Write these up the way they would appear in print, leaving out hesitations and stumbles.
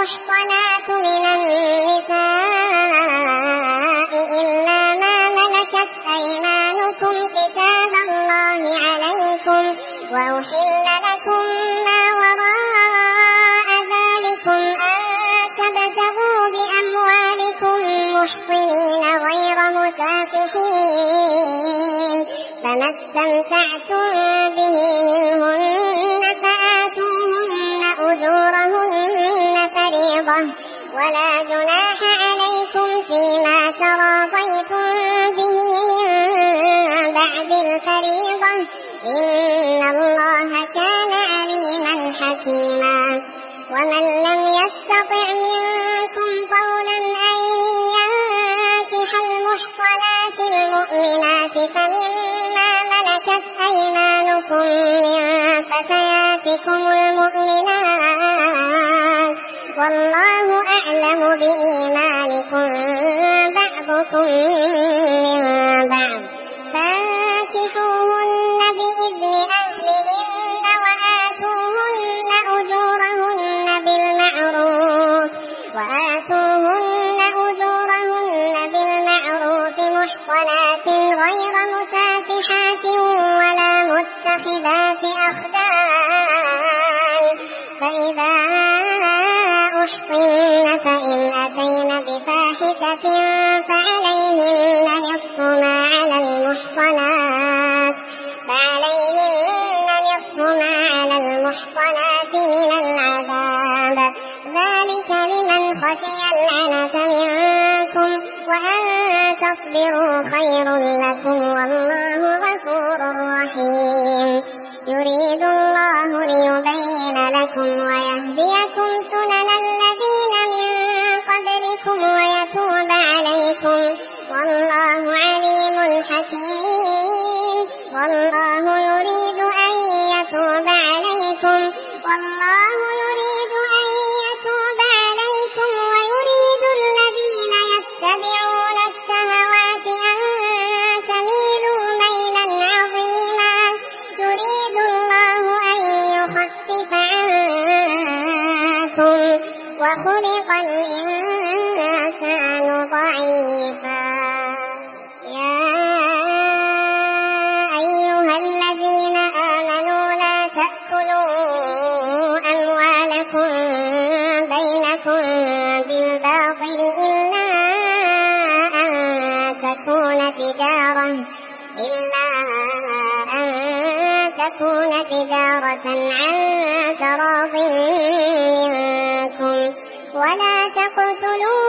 المحصنات من النساء إلا ما ملكت أيمانكم كتاب الله عليكم وأحل لكم ما وراء ذلكم أن تبتغوا بأموالكم محصنين غير مسافحين فما استمتعتم به منهن فآتوهن أجورهن فريضة ولا جناح عليكم فيما تراضيتم به من بعد الفريضة إن الله كان عليما حكيما ومن لم يستطع منكم طولا أن ينكح المحصنات المؤمنات فمما ملكت أيمانكم من فتياتكم المؤمنات والله أعلم بإيمانكم بعضكم من بعض فانكحوهن بإذن أهلهن وآتوهن أجورهن بالمعروف محصنات غير مسافحات ولا متخذات أخدان فإذا أحصن فإن أتين بفاحشة فعليهن نصف ما على المحصنات من العذاب ذلك لمن خشي العنة منكم وأن تصبروا خير لكم والله غفور رحيم يريد الله ليبين لكم ويهديكم سنن الذين من قبلكم ويتوب عليكم والله عليم حكيم والله يريد أن يتوب عليكم ويريد الذين يتبعون الشهوات أن تميلوا ميلا عظيما يريد الله أن يخفف عنكم وخلق الإنسان ضعيفا يا أيها الذين آمنوا لا تأكلوا أموالكم بينكم بالباطل إلا أن تكون تجارة عن تراض منكم ولا تقتلوا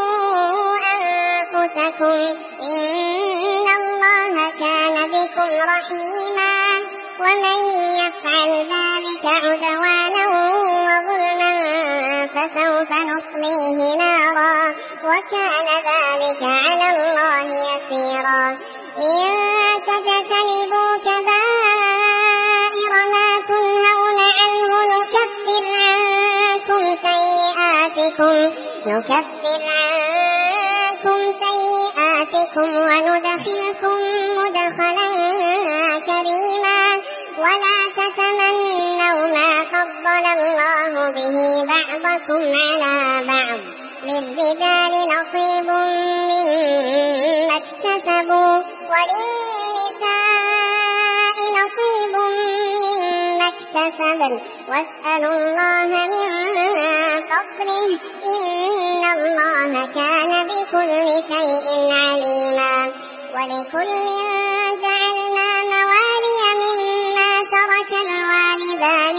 أنفسكم إن الله كان بكم رحيما ومن يفعل ذلك عدوانا وظلما فسوف نصليه نارا وكان ذلك على الله يسيرا إن تجتنبوا كبائر ما تنهون عنه نكفر عنكم سيئاتكم وندخلكم مدخلا كريما ولا تتمنوا ما فضل الله به بعضكم على بعض للرجال نصيب مما اكتسبوا وللنساء نصيب مما اكتسبن واسألوا الله من فضله إن الله كان بكل شيء عليما ولكل جعلنا موالي مما ترك الوالدان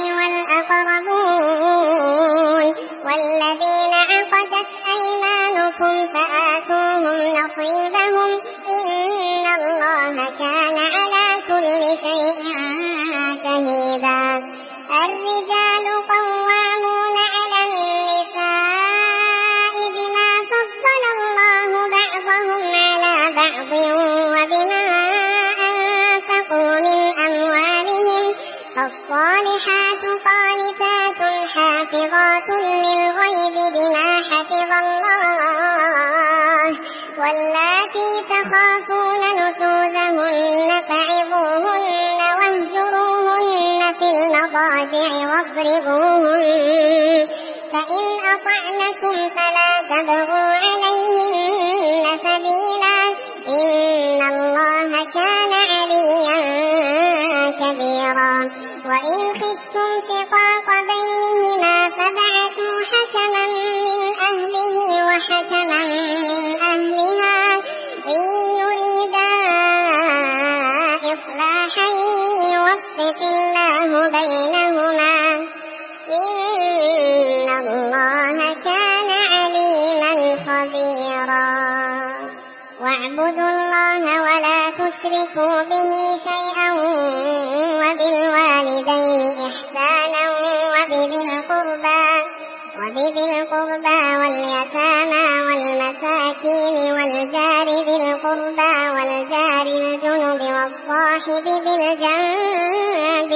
والأقربون والذين عقدت أيمانكم فآتوهم نصيبهم إن الله كان على كل شيء شهيدا الرجال قوامون على النساء بما فضل الله بعضهم على بعض وبما أنفقوا من أموالهم فالصالحات قانتات حافظات للغيب بما حفظ الله واللاتي تخافون نشوزهن فعظوهن واهجروهن في المضاجع واضربوهن فإن أطعنكم فلا تبغوا عليهن سبيلا إن الله كان عليا كبيرا وإن خفتم شقاق بينهما فبعثوا حكما من أهله وحكما من أهلها إن يريدا إصلاحا يوفق الله بينهما إن الله كان عليما خبيرا واعبدوا الله ولا تشركوا به شيئا وبالوالدين إحسانا وبذي القربى واليتامى والمساكين والجار ذي القربى والجار الجنب والصاحب بالجنب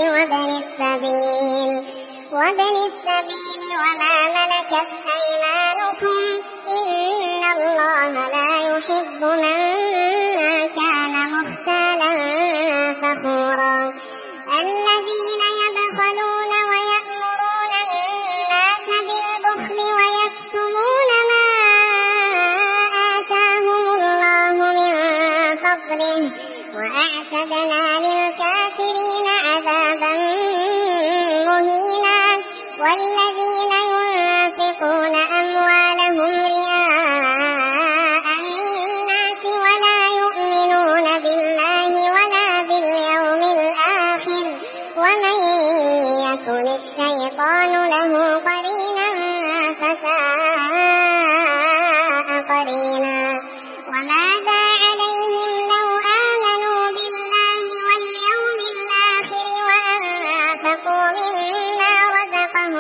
وابن السبيل وما ملكت أيمانكم إن الله لا يحب من كان مختالا فخورا الذين يبخلون ويأمرون الناس بالبخل ويكتمون ما آتاهم الله من فضله وأعتدنا للكافرين عذابا مهينا والذين ينفقون أموالهم رئاء الناس ولا يؤمنون بالله ولا باليوم الآخر ومن يكن الشيطان له قرينا فساء قرينا وماذا عليهم لو آمنوا بالله واليوم الآخر وأنفقوا مما رزقهم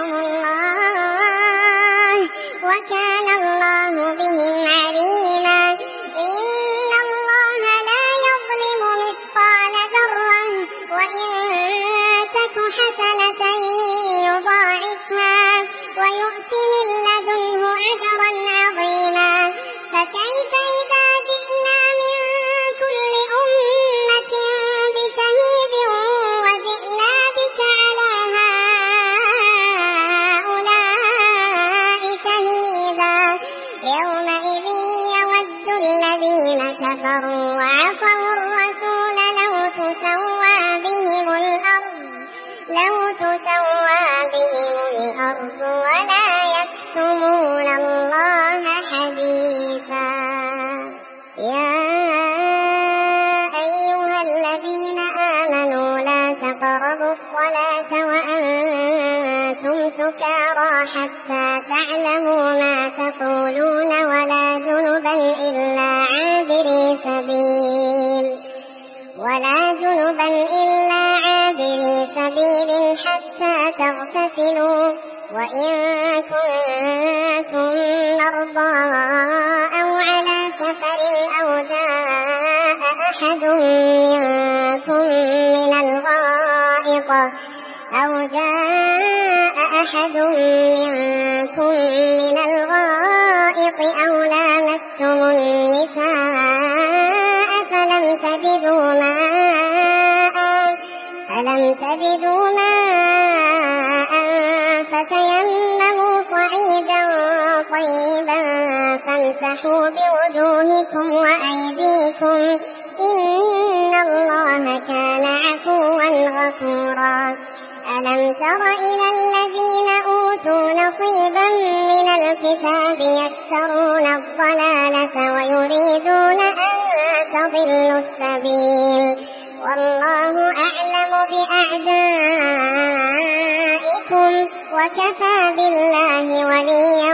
الله وكان الله بهم عليما إن الله لا يظلم مثقال ذرة وإن تك حسنة يضاعفها ويؤت من لدنه أجرا عظيما فكيف إذا جئنا من كل أمة بشهيد وجئنا بك على هؤلاء شهيدا يومئذ يود الذين كفروا وعصوا الرسول لو تسوى بهم الأرض ولا يكتمون الله حديثا يا أيها الذين آمنوا لا تقربوا الصلاة وأنتم سكارى حتى تعلموا ما تقولون ولا جنبا إلا عابري سبيل حتى تغتسلوا وإن كنتم مرضى أو على سفر أو جاء أحد منكم من الغائط أو لامستم النساء فلم تجدوا ماء فتيمموا صعيدا طيبا فامسحوا بوجوهكم وأيديكم إن الله كان عفوا غفورا ألم تر إلى الذين أوتوا نصيبا من الكتاب يشترون الضلالة ويريدون أن تضلوا السبيل والله أعلم بأعدائكم وكفى بالله وليا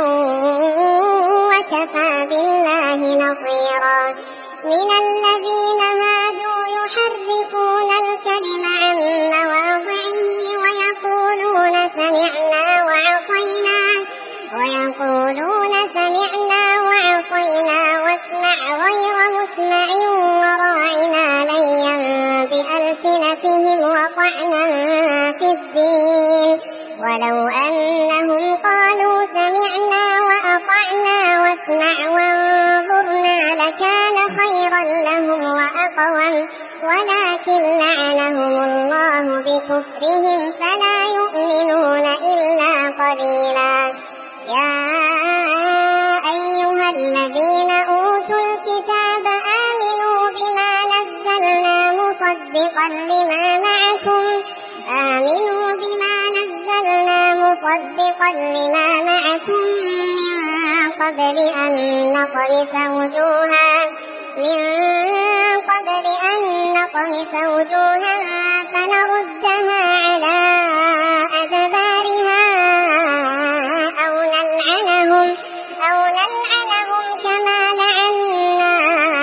وكفى بالله نصيرا من الذين هادوا يحرفون الكلم عن مواضعه ويقولون سمعنا وعصينا واسمع غير مسمع وراعنا ليا بألسنتهم وطعنا في الدين ولو أنهم قالوا سمعنا وأطعنا واسمع وانظرنا لكان خيرا لهم وأقوم ولكن لعنهم الله بكفرهم فلا يؤمنون إلا قليلا لما معكم آمنوا بما نزلنا مصدقا لما معكم من قبل أن نطمس وجوها فنردها على أدبارها أو نلعنهم كما لعنا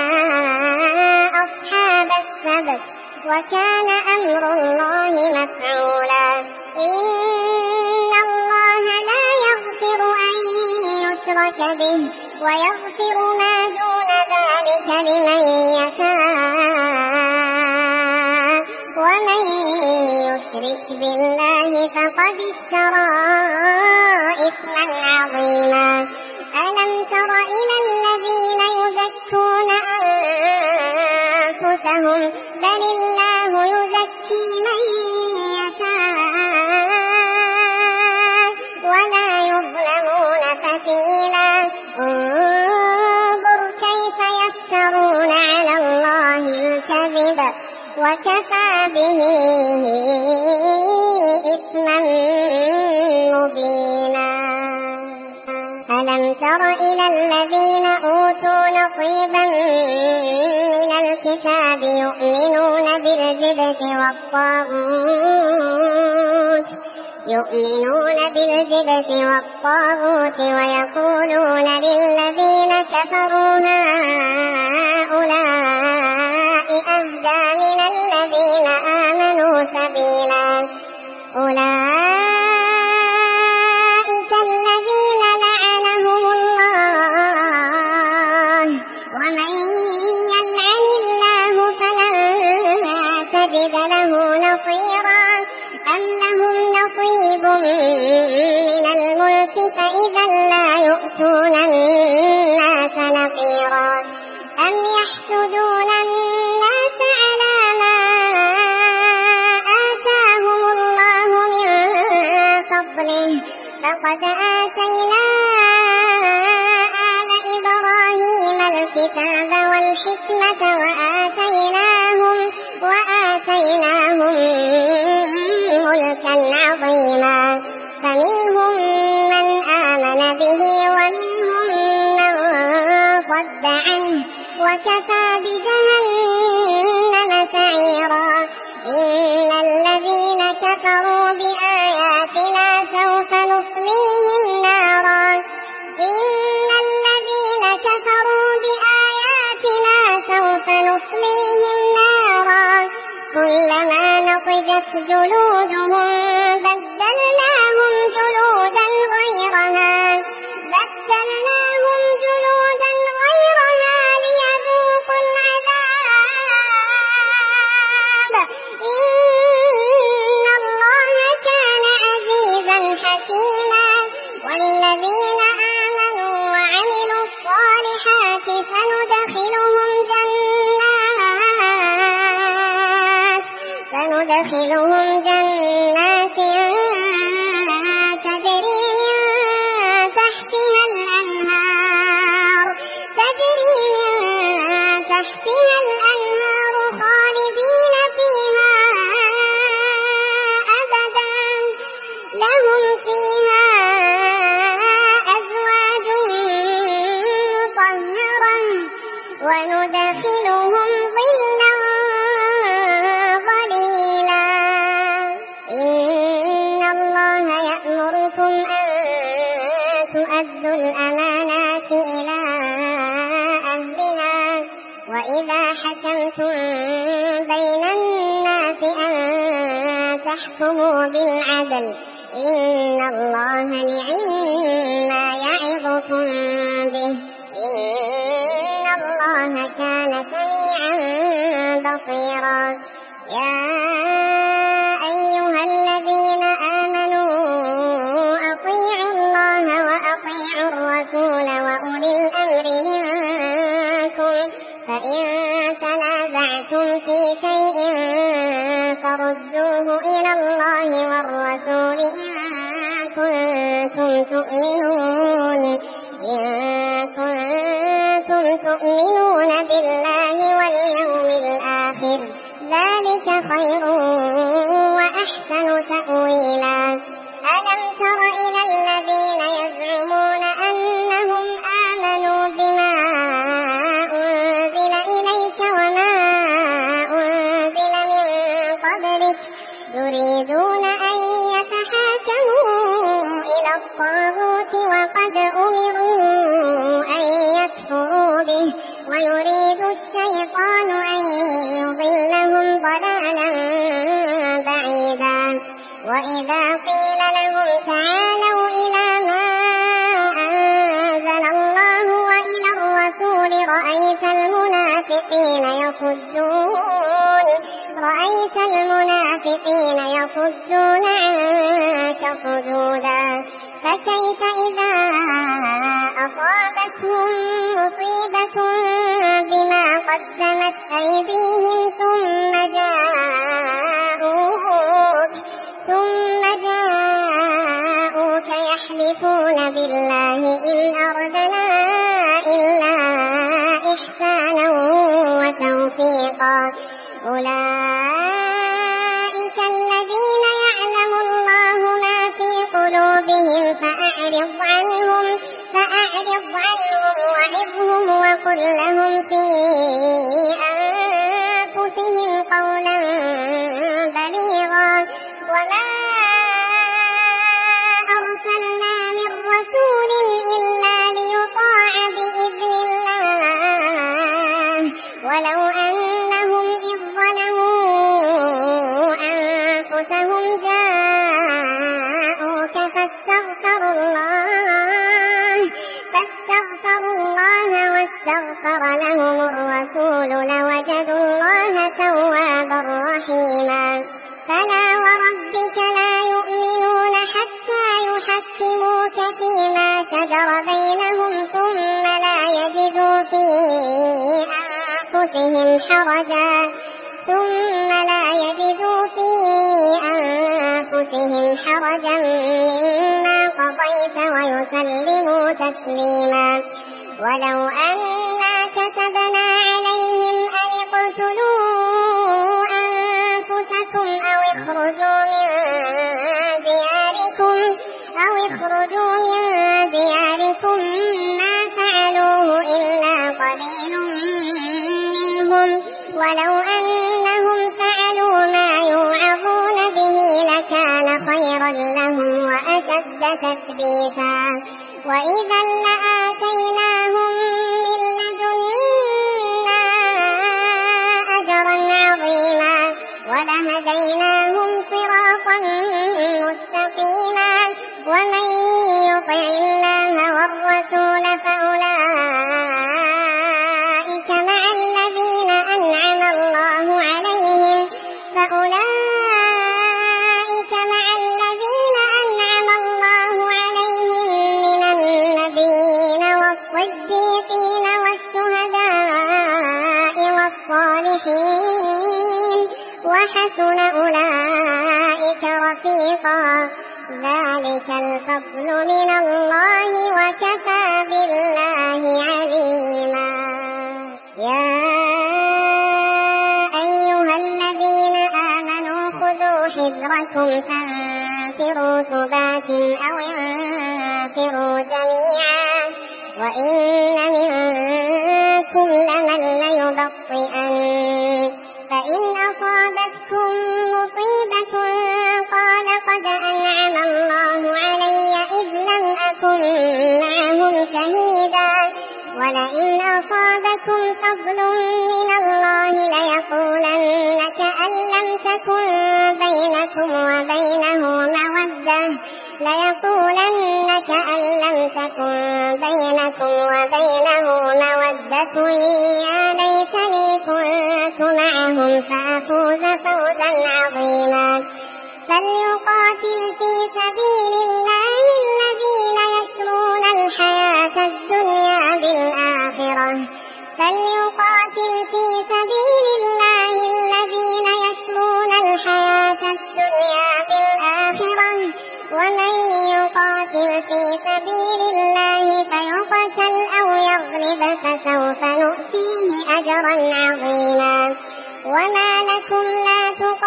أصحاب السبت وكان أمر الله مفعولا إن الله لا يغفر أن يشرك به ويغفر ما دون ذلك لمن يشاء ومن يشرك بالله فقد افترى إثما عظيما ألم تر إلى الذين يزكون أنفسهم بل الله يزكي من يشاء ولا يظلمون فتيلا انظر كيف يفترون على الله الكذب وكفى به إثما مبينا ألم تر إلى الذين أوتوا نصيبا من الكتاب يؤمنون بالجبت والطاغوت ويقولون للذين كفروا هؤلاء أهدى من الذين آمنوا سبيلا أولئك الذين لعنهم الله ومن يلعن الله فلن تجد له نصيرا أم لهم نصيب من الملك فإذا لا يؤتون الناس نقيرا أم يحسدون الناس على ما آتاهم الله من فضله فقد آتينا آل إبراهيم الكتاب والحكمة وآتيناهم ملكا عظيما فمنهم من آمن به ومنهم من صد عنه وكفى بجهنم سعيرا إن الذين كفروا بآياتنا سوف نصليهم نارا كلما نضجت جلودهم بدلناهم جلودا غيرها ليذوقوا العذاب إن الله كان عزيزا حكيما والذين آمنوا وعملوا الصالحات سندخلهم جنات تجري من تحتها الأنهار خالدين فيها أبدا لهم فيها أزواج مطهرة وندخلهم ظلا ظليلا إن الله يأمركم أن تؤدوا الأمانات إلى أهلها وإذا حكمتم بين الناس أن تحكموا بالعدل إن الله نعم يعظكم به إن الله كان سميعا بصيرا يا أيها الذين آمنوا أطيعوا الله وأطيعوا الرسول وأولي الأمر منكم فإن تنازعتم في شيء فردوه إلى الله والرسول إن كنتم تؤمنون بالله واليوم الآخر ذلك خير وأحسن تأويلا ألم تر إلى الذين يزعمون أنهم آمنوا بما أنزل إليك وما أنزل من قبلك يريدون أن يتحاكموا إلى الطاغوت وقد أمروا أن يكفروا به ويريد الشيطان أن يضلهم ضلالا بعيدا وإذا قيل لهم تعالوا إلى ما أنزل الله وإلى الرسول رأيت المنافقين يصدون عنك صدودا فكيف إذا أصابتهم مصيبة بما قدمت أيديهم ثم جاءوك يحلفون بالله إن أردنا إلا إحسانا وتوفيقا أولئك الذين يعلم الله ما في قلوبهم فأعرض عنهم وعظهم وقل لهم في أنفسهم قولا بليغا وما أرسلنا من رسول إلا ليطاع بإذن الله ولو أنهم إذ ظلموا أنفسهم جاءوك فاستغفروا الله واستغفر لهم الرسول لوجدوا الله توابا رحيما فلا وربك لا يؤمنون حتى يحكموك فيما شجر بينهم ثم لا يجدوا في أنفسهم حرجا مما قضيت ويسلموا تسليما ولو أنا كتبنا عليهم أن اقتلوا أنفسكم أو اخرجوا من دياركم ما فعلوه إلا قليل منهم ولو أنهم فعلوا ما يوعظون به لكان خيرا لهم وأشد تثبيتا وإذا لآتيناهم من لدنا أجرا عظيما ولهديناهم صراطا مستقيما ومن يطع الله والرسول فأولئك مع الذين أنعم الله عليهم من النبيين والصديقين والشهداء والصالحين وحسن أولئك رفيقا ذلك الفضل من الله وكفى بالله عليما يا أيها الذين آمنوا خذوا حذركم فانفروا ثبات أو انفروا جميعا وإن منكم لمن ليبطئن فإن أصابتكم مصيبة قال قد أنعم الله علي إذ لم أكن معهم شهيدا ولئن أصابكم فضل من الله ليقولن كأن لم تكن بينكم وبينه مودة يا ليتني كنت معهم فأفوز فوزا عظيما فليقاتل في سبيل الله الذين يشرون الحياة الدنيا بالآخرة ومن يقاتل في سبيل الله فيقتل أو يغلب فسوف نؤتيه أجرا عظيما وما لكم لا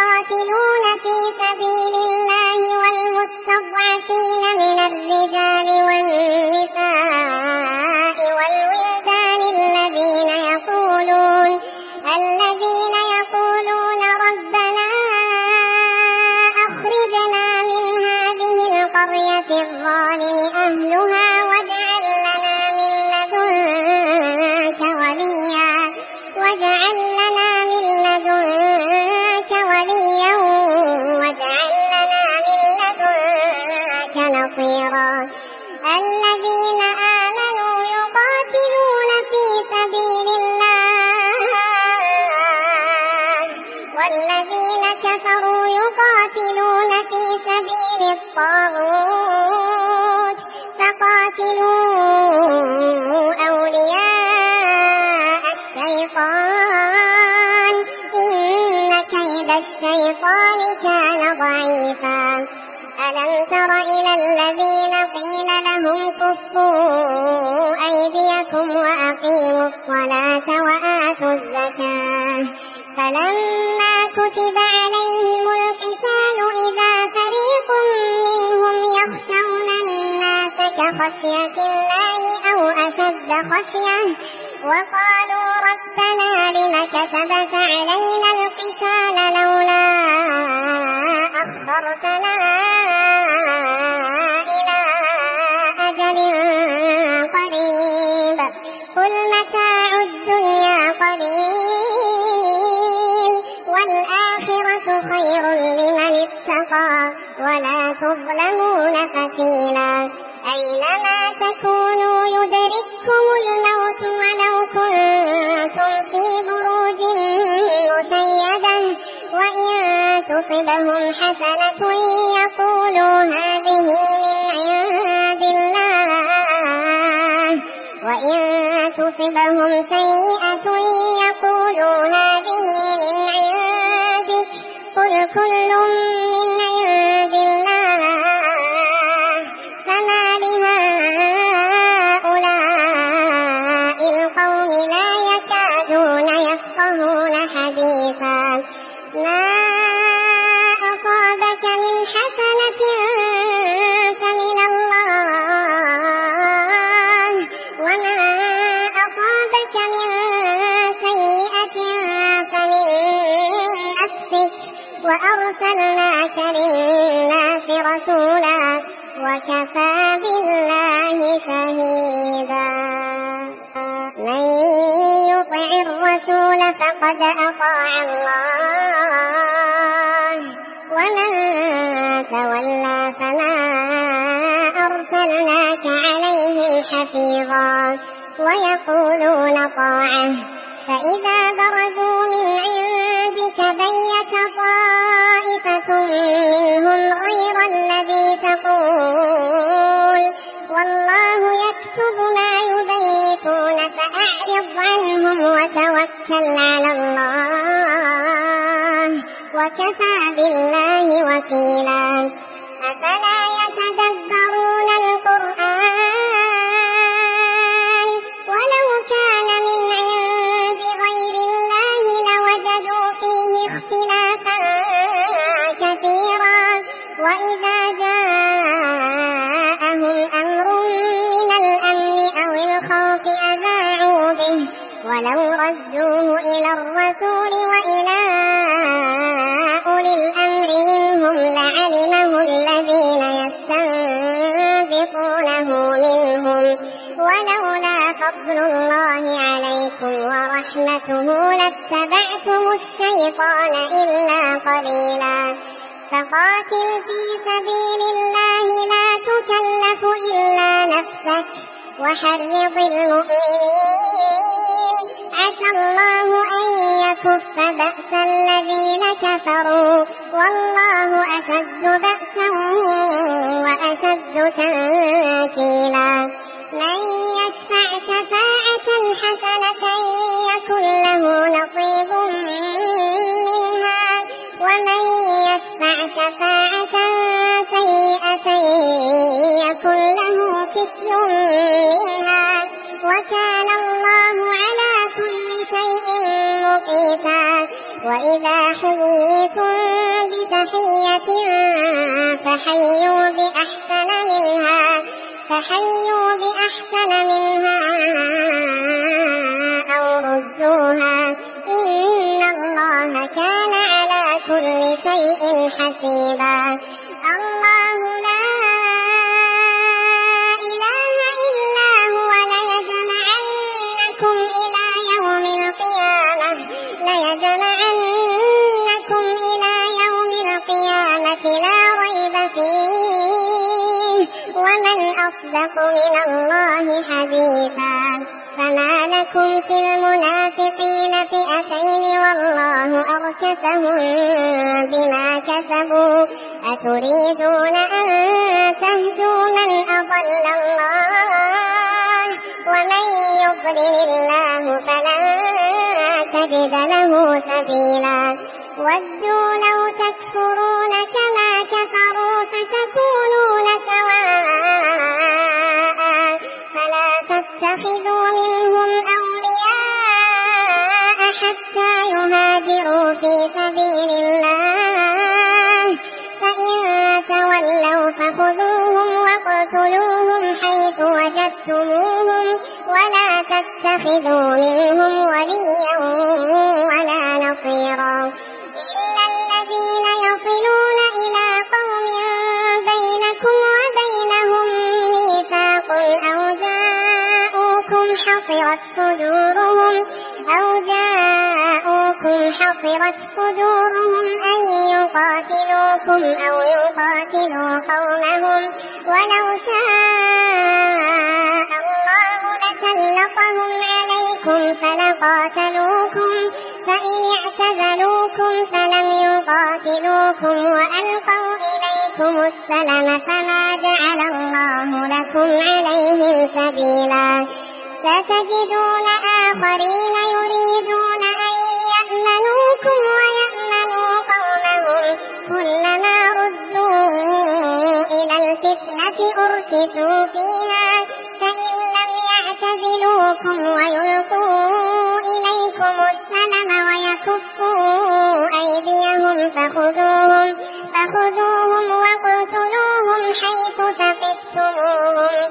حفيظا الذين آمنوا يقاتلون في سبيل الله والذين كفروا يقاتلون في سبيل الطاغوت فقاتلوا أولياء الشيطان إن كيد الشيطان كان ضعيفا ألم تر إلى الذين قيل لهم كفوا أيديكم وأقيموا الصلاة وآتوا الزكاة فلما كتب عليهم القتال إذا فريق منهم يخشون الناس كخشية الله أو أشد خشية وقالوا ربنا لم كتبت علينا القتال لولا أخرتنا إلى أجل قريب قل متاع الدنيا قليل والآخرة خير لمن اتقى ولا تظلمون فتيلا أينما تكونوا يدرككم الموت ولو كنتم في بروج مشيدة وإن تصبهم حسنة يقولوا هذه من عند الله وإن تصبهم سيئة يقولوا هذه من عندك قل كل من عند الله فما لهؤلاء القوم لا يكادون يفقهون حديثا ما أصابك من حسنة فمن الله وما أصابك من سيئة فمن نفسك وأرسلناك للناس رسولا وكفى بالله شهيدا من يطع الرسول فقد أطاع الله ومن تولى فما أرسلناك عليهم حفيظا ويقولون طاعة فإذا برزوا من عندك بيت طائفة منهم غير الذي تقول والله يكتب ما يبيتون فأعرض عنهم وتوكل على الله وكفى بالله وكيلا أفلا يتدبرون القرآن ولو كان من عند غير الله لوجدوا فيه اختلافا كثيرا وإذا جاءهم أمر من الأمن أو الخوف أذاعوا به ولو ردوه إلى الرسول وإلى أولي الأمر منهم لعلمه الذين يستنبطونه منهم ولولا فضل الله عليكم ورحمته لاتبعتم الشيطان إلا قليلا فقاتل في سبيل الله لا تكلف إلا نفسك وحرض المؤمنين عسى الله أن يكف بأس الذين كفروا والله أشد بأسا وأشد تنكيلا من يشفع شفاعة حسنة يكن له نصيب منها ومن يشفع شفاعة سيئة يكن له كفل منها وكان الله على كل شيء مقيتا وإذا حييتم بتحية فحيوا بأحسن منها أو ردوها إن الله كان على كل شيء حسيبا الله لا إله إلا هو ليجمعنكم إلى يوم القيامة لا ريب فيه ومن أصدق من الله حديثا فما لكم في المنافقين فئتين والله أركسهم بما كسبوا أتريدون أن تهدوا من أضل الله ومن يضلل الله فلن تجد له سبيلا ودوا لو تكفرون كما كفروا فتكونون سواء فلا تتخذوا منهم أولياء حتى يهاجروا في سبيل الله فإن تولوا فخذوهم واقتلوهم حيث وجدتموهم ولا تتخذوا منهم وليا ولا نصيرا إلا الذين يصلون إلى قوم بينكم وبينهم ميثاق أو جاءوكم حصرت صدورهم أن يقاتلوكم أو يقاتلوا قومهم ولو شاء الله لسلطهم عليكم فلقاتلوكم فإن اعتزلوكم فلم يقاتلوكم وألقوا إليكم السلم فما جعل الله لكم عليهم سبيلا ستجدون آخرين يريدون أن يأمنوكم ويأمنوا قومهم كلما ردوا إلى الفتنة أركسوا فيها فإن لم يعتزلوكم ويلقوا إليكم السلم ويكفوا أيديهم فخذوهم واقتلوهم حيث ثقفتموهم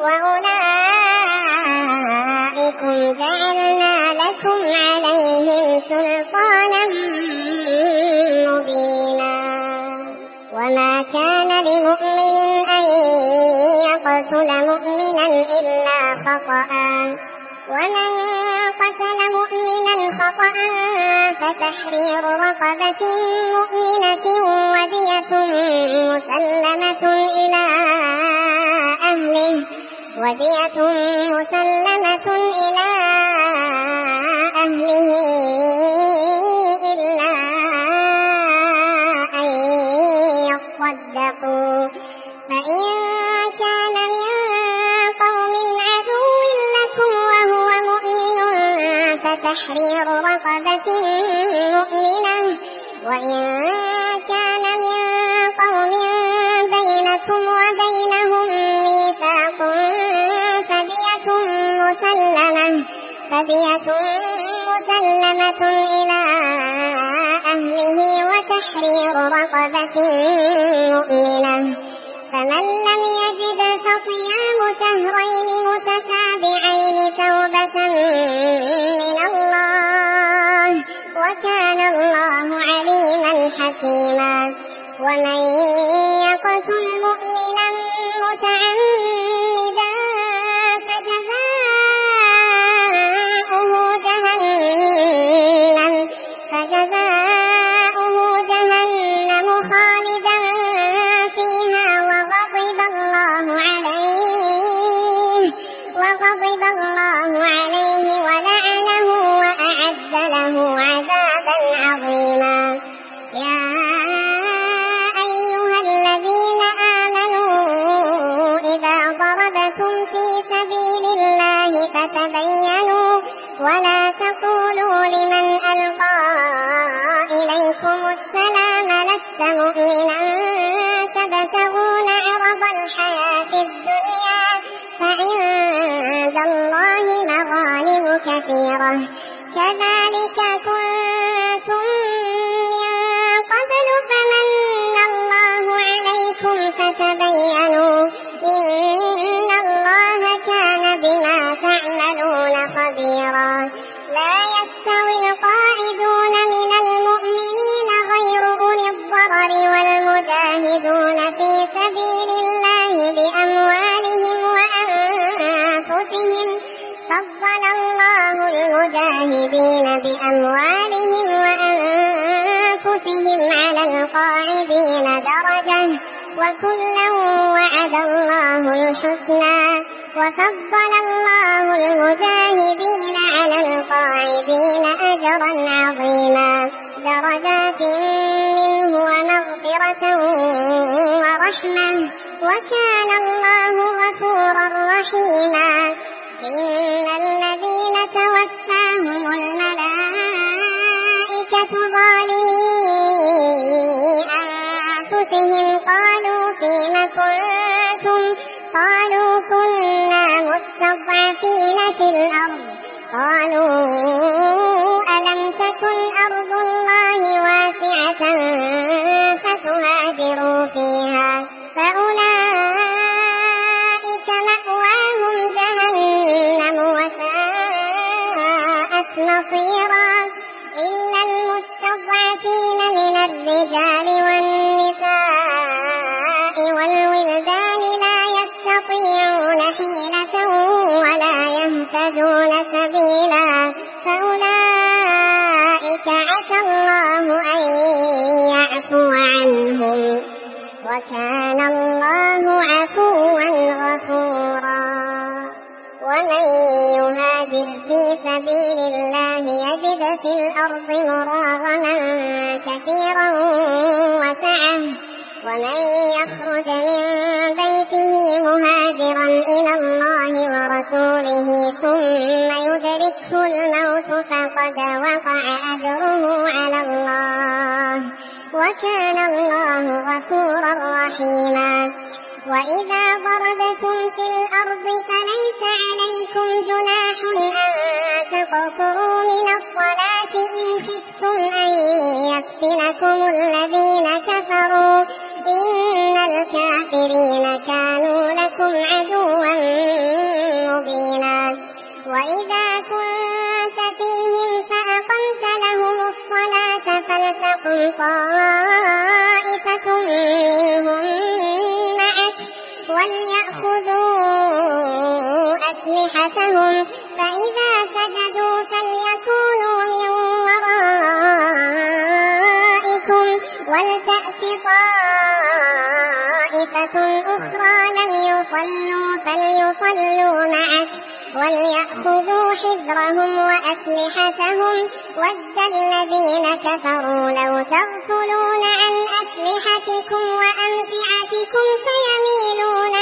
وأولئكم جعلنا لكم عليهم سلطانا مبينا وما كان لمؤمن أن يقتل مؤمنا إلا خطأ ومن قتل مؤمنا خطأ فتحرير رقبة مؤمنة ودية مسلمة إلى أهله إلا أن يصدقوا فإن كان من قوم عدو لكم وهو مؤمن فتحرير رقبة مؤمنة وإن كان من قوم بينكم وبينهم ميثاق فدية مسلمة إلى أهله وتحرير رقبة مؤمنة فمن لم يجد فصيام شهرين متتابعين توبة من الله وكان الله عليما حكيما ومن يقتل مؤمنا متعمدا فجزاؤه جهنم خالدا فيها وغضب الله عليه ولعنه وأعد له عذابا عظيما يا أيها الذين آمنوا إذا ضربتم في سبيل الله فتبينوا ولا تقولوا لمن ألقى إليكم السلام لست مؤمنا تبتغون عرض الحياة الدنيا فعند الله مغانم كثيرة كذلك كنتم من قبل فمن الله عليكم فتبينوا إن الله كان بما تعملون خبيرا لا يستوي القاعدون من المؤمنين غير أولي الضرر والمجاهدون في سبيل الله بأموالهم وأنفسهم فضل الله المجاهدين بأموالهم وأنفسهم على القاعدين درجة وكلا وعد الله الحسنى وفضل الله المجاهدين على القاعدين أجرا عظيما درجات منه ومغفرة ورحمة وكان الله غفورا رحيما إن الذين توفاهم الملائكة ظالمي أنفسهم قالوا فيم كنتم قالوا كنا مستضعفين في الأرض قالوا ألم تكن أرض الله واسعة فتهاجروا فيها فأولئك مأواهم جهنم وساءت مصيرا إلا المستضعفين من الرجال والنساء والولدان لا يستطيعون حيلة ولا يهتدون سبيلا فأولئك عسى الله أن يعفو عنهم وكان الله عفوا غفورا ومن يهاجر في سبيل الله يجد في الأرض مراغما كثيرا وسعة ومن يخرج من بيته مهاجرا إلى الله ورسوله ثم يدركه الموت فقد وقع أجره على الله وكان الله غفورا رحيما وإذا ضربتم في الأرض فليس عليكم جناح أن تقصروا من الصلاة إن خفتم أن يفتنكم الذين كفروا إن الكافرين كانوا لكم عدوا مبينا وإذا كنت فيهم فأقمت لهم الصلاة فلتقم طائفة منهم معك وليأخذوا أسلحتهم فإذا سجدوا فليكونوا من ورائكم ولتأت طائفة أخرى لم يصلوا فليصلوا معك وليأخذوا حذرهم وأسلحتهم ود الذين كفروا لو تغفلون عن أسلحتكم وأمتعتكم فيميلون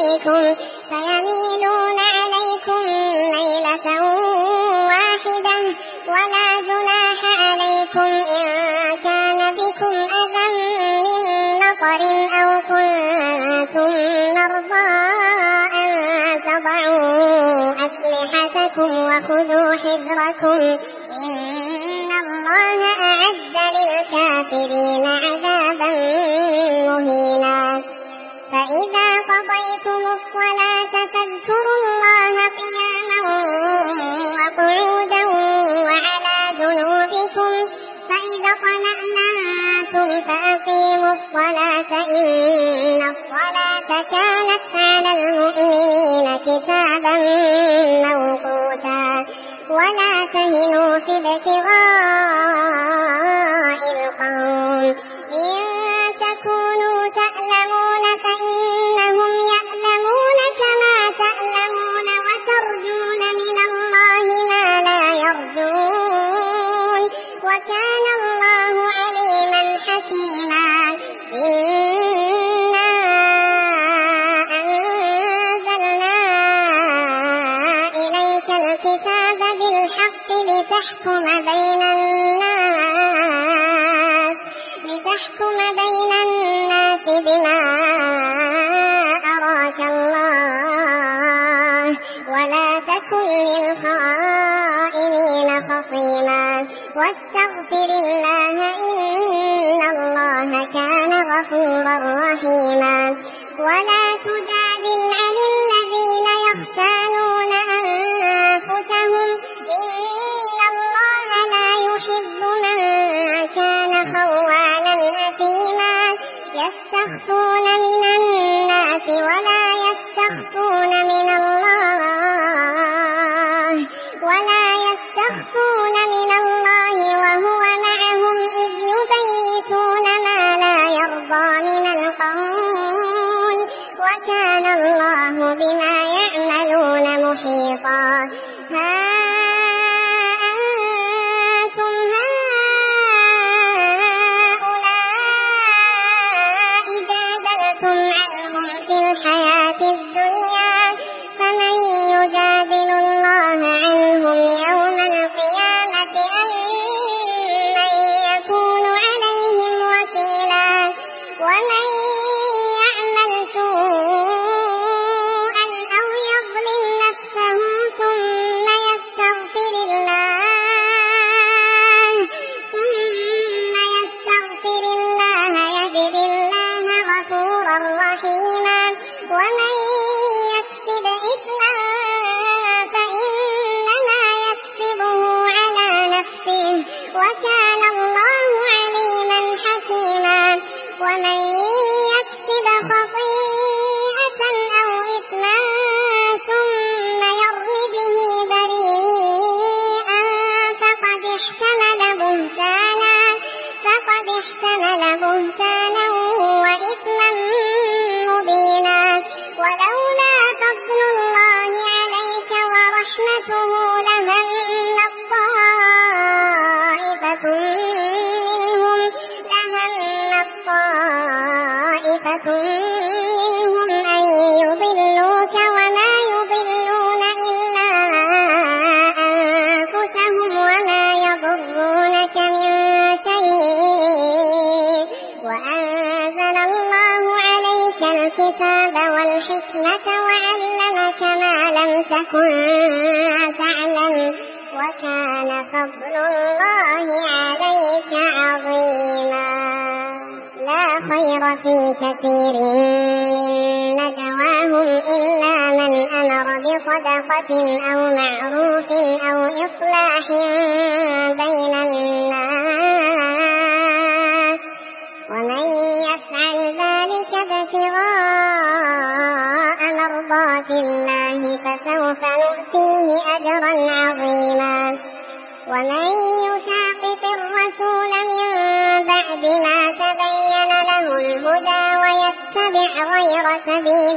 عليكم ليلة واحدة ولا جناح عليكم إن كان بكم أذى من مطر أو كنتم مرضى أن تضعوا أسلحتكم وخذوا حذركم إن الله أعد للكافرين عذابا مهينا فإذا قضيتم الصلاة فاذكروا الله قياما وقعودا وعلى جنوبكم فإذا اطمأننتم فأقيموا الصلاة إن الصلاة كانت على المؤمنين كتابا موقوتا ولا تهنوا في ابتغاء القوم إن تكونوا تألمون فإنهم يألمون كما تألمون وترجون من الله ما لا يرجون وكان الله عليما حكيما إنا أنزلنا إليك الكتاب بالحق لتحكم بين الناس بما أراك الله ولا تكن للخائنين خصيما واستغفر الله إن الله كان غفورا رحيما ولا تجادل عن الذين يختانون أنفسهم إن الله لا يحب من كان خوانا أثيما يستخفون من الناس ولا يستخفون من الله وهو معهم إذ يبيتون ما لا يرضى من القول بسيطا ها أنتم هؤلاء جادلتم عنهم في الحياة الدنيا فمن يجادل الله عنهم يوم القيامة أم من يكون عليهم وكيلا ومن يعمل سوءا أو يظلم نفسه ثم يستغفر الله يجد الله غفورا رحيما ومن يكسب إثما فإنما يكسبه على نفسه وكان الله عليما حكيما ومن يكسب خطيئة أو إثما ثم يرم به بريئا فقد احتمل بهتانا وإثما مبينا ولولا فضل الله عليك ورحمته لهم طائفة منهم أن يضلوك وما يضلون إلا أنفسهم وما يضرونك من شيء وأنزل الله عليك الكتاب والحكمة وعلمك ما لم تكن تعلم وكان فضل الله عليك عظيما لا خير في كثير من نجواهم إلا من أمر بصدقة أو معروف أو إصلاح بين الناس ومن يفعل ذلك ابتغاء مرضات الله فسوف نؤتيه أجرا عظيما ومن يشاقق الرسول من بعد ما تبين له الهدى ويتبع غير سبيل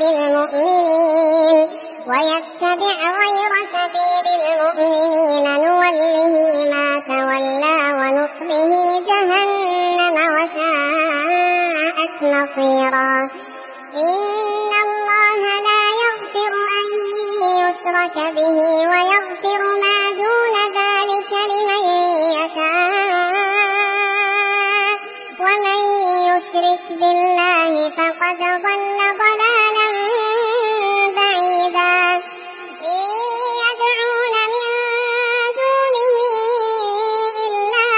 المؤمنين نوله ما تولى ونصله جهنم وساءت مصيرا إن الله لا يغفر أن يشرك به ويغفر ما دون ذلك لمن يشاء ومن يشرك بالله فقد ضل ضلالا بعيدا إن يدعون من دونه إلا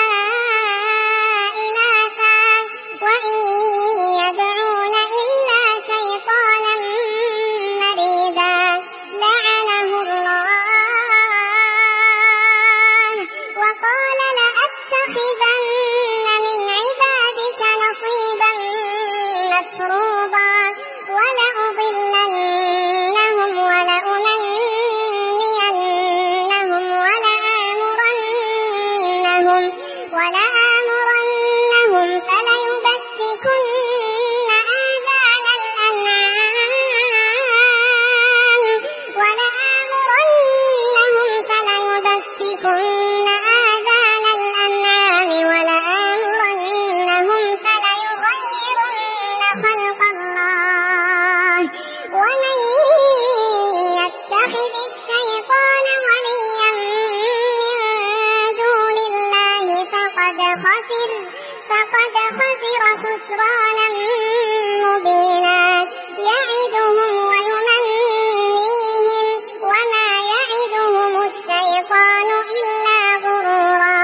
إناثا وإن يدعون إلا شيطانا مريدا لعنه الله وقال لأتخذن من عبادك نصيبا مفروضا ولأضلنهم ولأمنينهم ولآمرنهم فليبتكن آذان الأنعام ولآمرنهم فليغيرن خلق الله ومن يتخذ الشيطان وليا من دون الله فقد خسر خسرانا مبينا يعدهم ويمنيهم وما يعدهم الشيطان إلا غرورا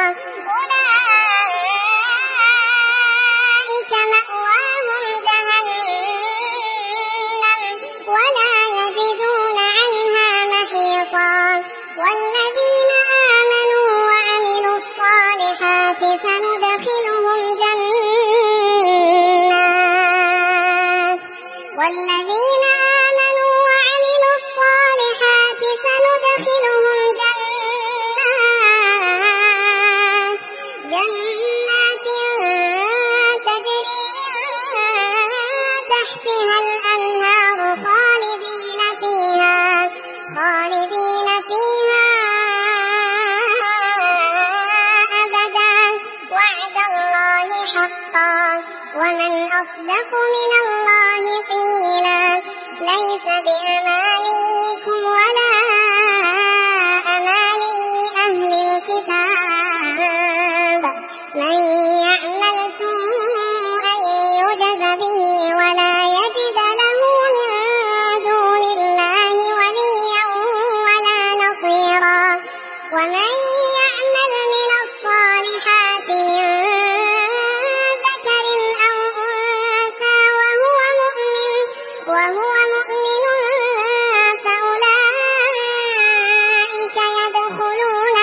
أولئك مأواهم جهنم ولا يجدون عنها محيصا والذين آمنوا وعملوا الصالحات سندخلهم جنات تجري من تحتها الأنهار خالدين فيها ومن أصدق من الله قيلا ليس بأمانيكم ولا أماني أهل الكتاب من يعمل سوءا يجز به ولا يجد له من دون الله وليا ولا نصيرا ومن يعمل من الصالحات من ذكر أو أنثى وهو مؤمن فأولئك يدخلون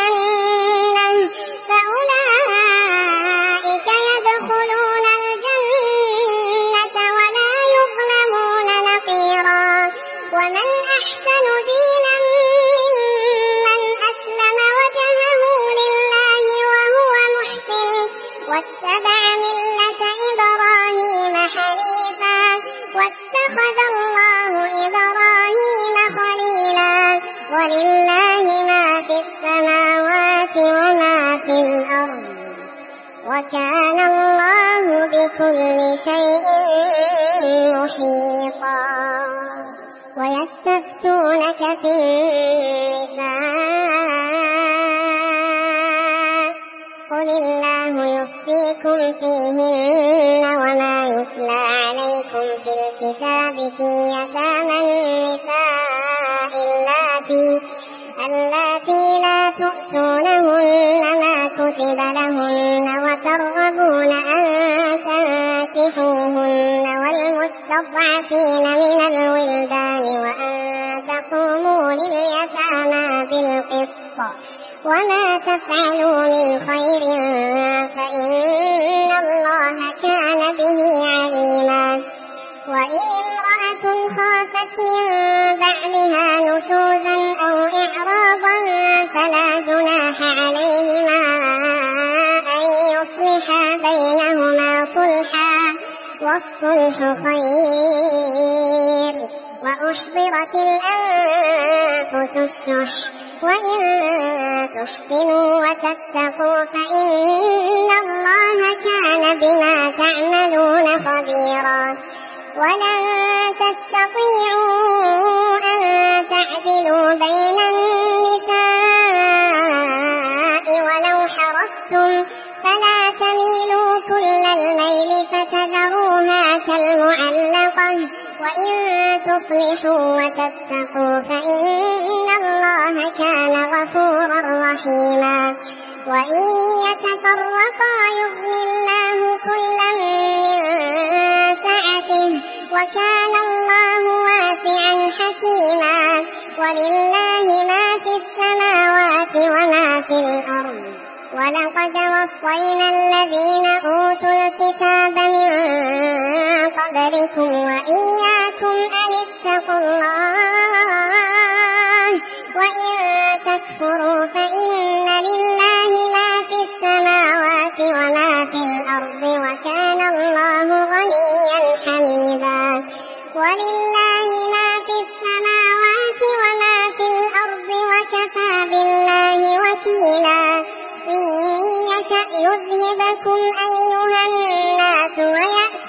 الجنة ولا يظلمون نقيرا ومن أحسن دينا ممن أسلم وجهه لله وهو محسن واتبع ملة إبراهيم حنيفا واتخذ الله إبراهيم خليلا ولله ما في السماوات وما في الأرض وكان الله بكل شيء محيطا ويستفتونك في النساء قل الله يفتيكم فيهن وما يتلى عليكم في الكتاب في يتامى النساء اللاتي لا تؤتونهن ما كتب لهن وترغبون أن تنكحوهن والمستضعفين من الولدان وأن تقوموا لليتامى بالقسط وما تفعلوا من خير فإن الله كان به عليما وإن امرأة خافت من بعلها نشوزا أو إعراضا فلا جناح عليهما أن يصلحا بينهما صلحا والصلح خير وأحضرت الأنفس الشح وإن تحسنوا وتتقوا فإن الله كان بما تعملون خبيرا ولن تستطيعوا أن تعدلوا بين النساء ولو حرصتم فلا تميلوا كل الميل فتذروها كالمعلقة وإن تصلحوا وتتقوا فإن الله كان غفورا رحيما وإن يتفرقا يغني الله كلا من سعته وكان الله واسعا حكيما ولله ما في السماوات وما في الأرض ولقد وصينا الذين أوتوا الكتاب من قبلكم وإياكم أن اتقوا الله وإن تكفروا فإن لله ما في السماوات وما في الأرض وكان الله غنيا حميدا ولله ما في السماوات وما في الأرض وكفى بالله وكيلا إن يشأ يذهبكم أيها الناس ويأت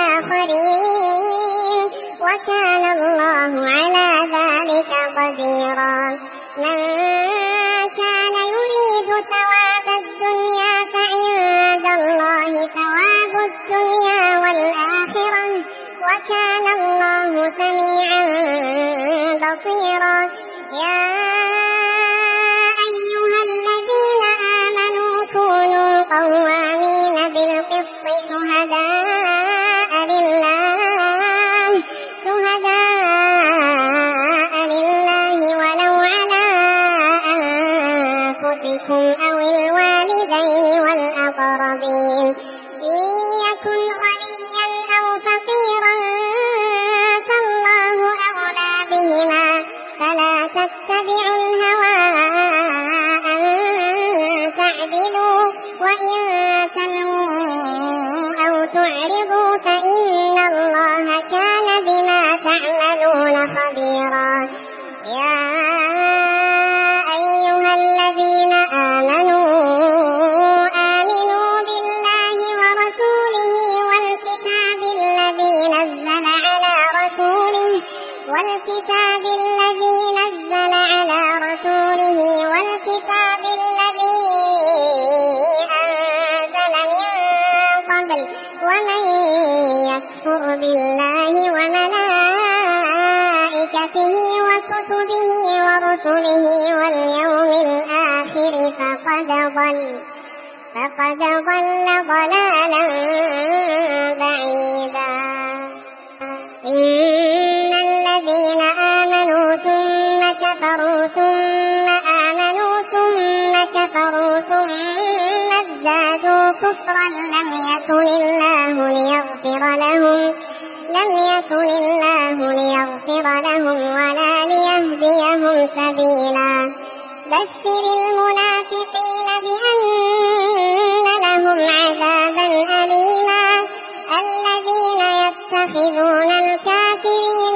بآخرين وكان الله على ذلك قديرا من كان يريد ثواب الدنيا فعند الله ثواب الدنيا والآخرة وكان الله سميعا بصيرا يا أيها الذين آمنوا كونوا قوامين بالقسط شهداء لله ولو على أنفسكم أو الوالدين والأقربين إن يكن غنيا أو فقيرا فالله أولى بهما فلا تتبعوا الهوى أن تعدلوا وإن تلووا أو تعرضوا فإن الله كان بما تعملون خبيرا يا أيها الذين آمنوا الكتاب الذي أنزل من قبل ومن يكفر بالله وملائكته وكتبه ورسله واليوم الآخر فقد ضل ضلالا بعيدا. إن الذين آمنوا ثم كفروا ثم آمنوا ثم كفروا ثم ازدادوا كفرا لم يكن الله ليغفر لهم ولا ليهديهم سبيلا. بشر المنافقين بأن لهم عذابا أليما. الذين يتخذون الكافرين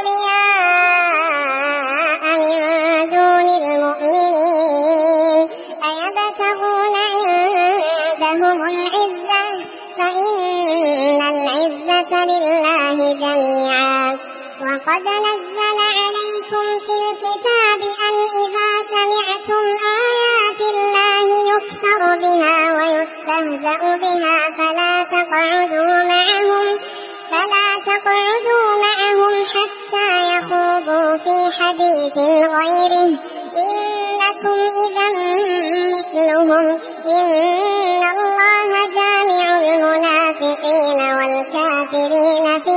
أولياء من دون المؤمنين أيبتغون عندهم العزة فإن العزة لله جميعا. وقد نزل عليكم في الكتاب أن إذا سمعتم آيات الله يكفر بها ويستهزأ بها فلا تقعدوا معهم حتى يخوضوا في حديث غيره إنكم إذا مثلهم. إن الله جامع المنافقين والكافرين في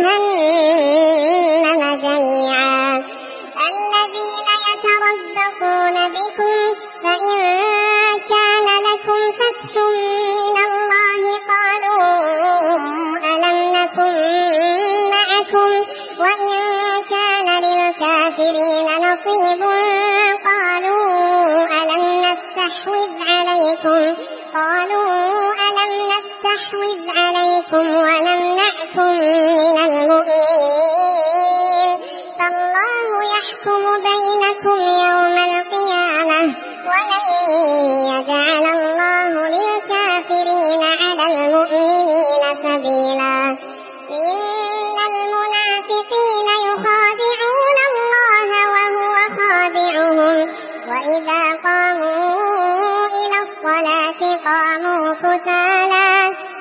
جهنم جميعا. الذين يتربصون بكم فإن كان لكم فتح من الله قالوا ألم نكن معكم وإن كان للكافرين نصيب قالوا ألم نستحوذ عليكم ونمنعكم من المؤمنين فالله يحكم بينكم يوم القيامة ولن يجعل الله للكافرين على المؤمنين سبيلا. إن المنافقين يخادعون الله وهو خادعهم وإذا قاموا إلى الصلاة قاموا كسالى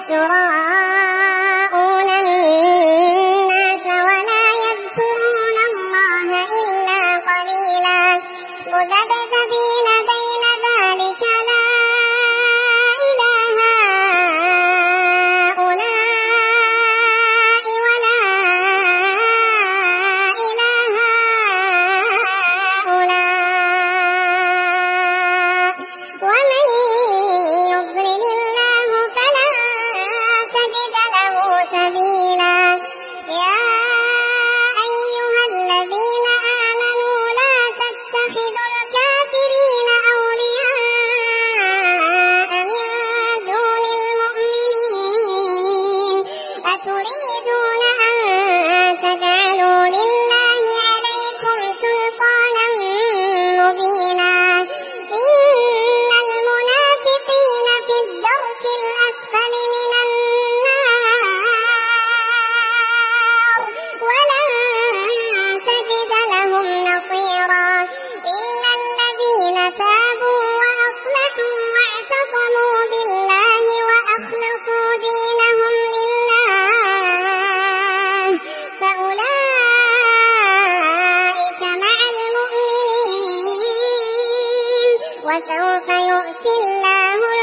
يراءون الناس ولا يذكرون الله إلا قليلا. مذبذبين بين ذلك لا إله هؤلاء ولا إله هؤلاء ومن يضلل الله فلن تجد له سبيلا. يا أيها الذين آمنوا لا تتخذوا الكافرين أولياء من دون المؤمنين أتريدون أن تجعلوا لله عليكم سلطانا مبينا. إن المنافقين في الدرك الأسفل من النار ولن تجد لهم نصيرا. إلا الذين تابوا وأصلحوا واعتصموا بالله وأخلصوا دينهم لله فأولئك مع المؤمنين وسوف يؤتي الله